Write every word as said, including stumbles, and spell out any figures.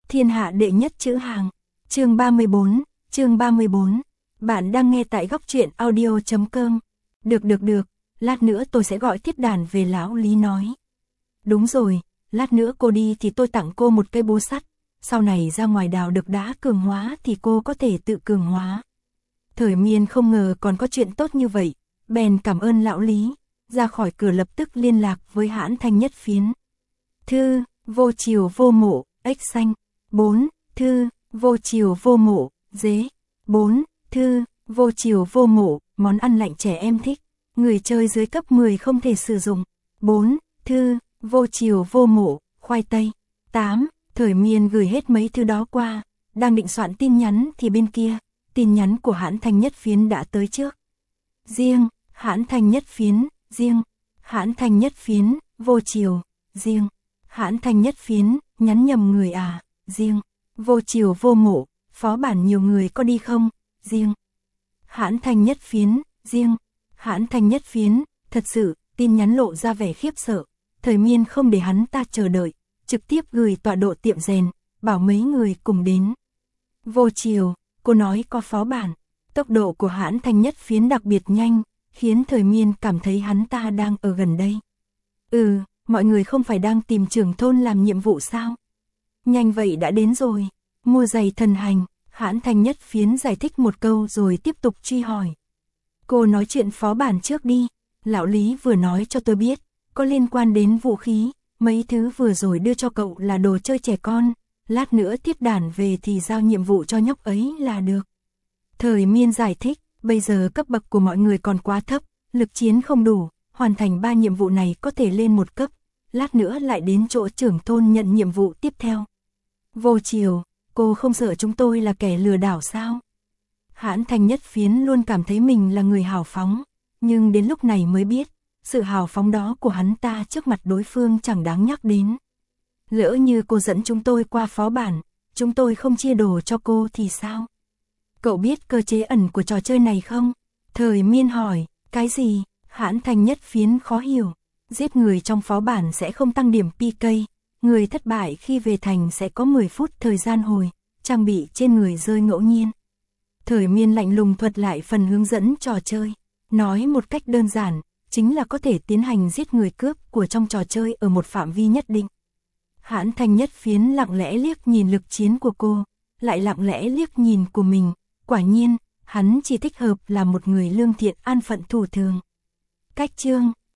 Thiên hạ đệ nhất chữ hàng. Chương ba mươi bốn, chương ba mươi bốn. Bạn đang nghe tại góc truyện audio chấm com. Được được được, lát nữa tôi sẽ gọi Thiết Đàn về, lão Lý nói. Đúng rồi, lát nữa cô đi thì tôi tặng cô một cây búa sắt, sau này ra ngoài đào được đá cường hóa thì cô có thể tự cường hóa. Thời Miên không ngờ còn có chuyện tốt như vậy, bèn cảm ơn lão Lý, ra khỏi cửa lập tức liên lạc với Hãn Thanh Nhất Phiến. Thư, vô chiều vô mộ, ếch xanh. bốn. Thư, vô chiều vô mộ, dế. bốn. Thư, vô chiều vô mộ, món ăn lạnh trẻ em thích, người chơi dưới cấp mười không thể sử dụng. bốn. Thư, vô chiều vô mộ, khoai tây. tám. Thời Miên gửi hết mấy thứ đó qua, đang định soạn tin nhắn thì bên kia, tin nhắn của Hãn Thanh Nhất Phiến đã tới trước. Riêng, Hãn Thanh Nhất Phiến, riêng, Hãn Thanh Nhất Phiến, vô chiều, riêng, Hãn Thanh Nhất Phiến, nhắn nhầm người à, riêng, vô chiều vô mộ, phó bản nhiều người có đi không, riêng, Hãn Thanh Nhất Phiến, riêng, Hãn Thanh Nhất Phiến, thật sự, tin nhắn lộ ra vẻ khiếp sợ. Thời Miên không để hắn ta chờ đợi, trực tiếp gửi tọa độ tiệm rèn, bảo mấy người cùng đến. Vô chiều, cô nói có phó bản, tốc độ của Hãn Thanh Nhất Phiến đặc biệt nhanh, khiến Thời Miên cảm thấy hắn ta đang ở gần đây. Ừ, mọi người không phải đang tìm trưởng thôn làm nhiệm vụ sao? Nhanh vậy đã đến rồi, mua giày thần hành, Hãn Thanh Nhất Phiến giải thích một câu rồi tiếp tục truy hỏi. Cô nói chuyện phó bản trước đi, lão Lý vừa nói cho tôi biết, có liên quan đến vũ khí, mấy thứ vừa rồi đưa cho cậu là đồ chơi trẻ con, lát nữa Thiết Đàn về thì giao nhiệm vụ cho nhóc ấy là được. Thời Miên giải thích, bây giờ cấp bậc của mọi người còn quá thấp, lực chiến không đủ, hoàn thành ba nhiệm vụ này có thể lên một cấp, lát nữa lại đến chỗ trưởng thôn nhận nhiệm vụ tiếp theo. Vô chiều, cô không sợ chúng tôi là kẻ lừa đảo sao? Hãn Thanh Nhất Phiến luôn cảm thấy mình là người hào phóng, nhưng đến lúc này mới biết, sự hào phóng đó của hắn ta trước mặt đối phương chẳng đáng nhắc đến. Lỡ như cô dẫn chúng tôi qua phó bản, chúng tôi không chia đồ cho cô thì sao? Cậu biết cơ chế ẩn của trò chơi này không? Thời Miên hỏi, cái gì? Hãn Thanh Nhất Phiến khó hiểu. Giết người trong phó bản sẽ không tăng điểm pê ca, người thất bại khi về thành sẽ có mười phút thời gian hồi, trang bị trên người rơi ngẫu nhiên. Thời Miên lạnh lùng thuật lại phần hướng dẫn trò chơi, nói một cách đơn giản, chính là có thể tiến hành giết người cướp của trong trò chơi ở một phạm vi nhất định. Hãn Thanh Nhất Phiến lặng lẽ liếc nhìn lực chiến của cô, lại lặng lẽ liếc nhìn của mình, quả nhiên, hắn chỉ thích hợp là một người lương thiện an phận thủ thường. Cách chương,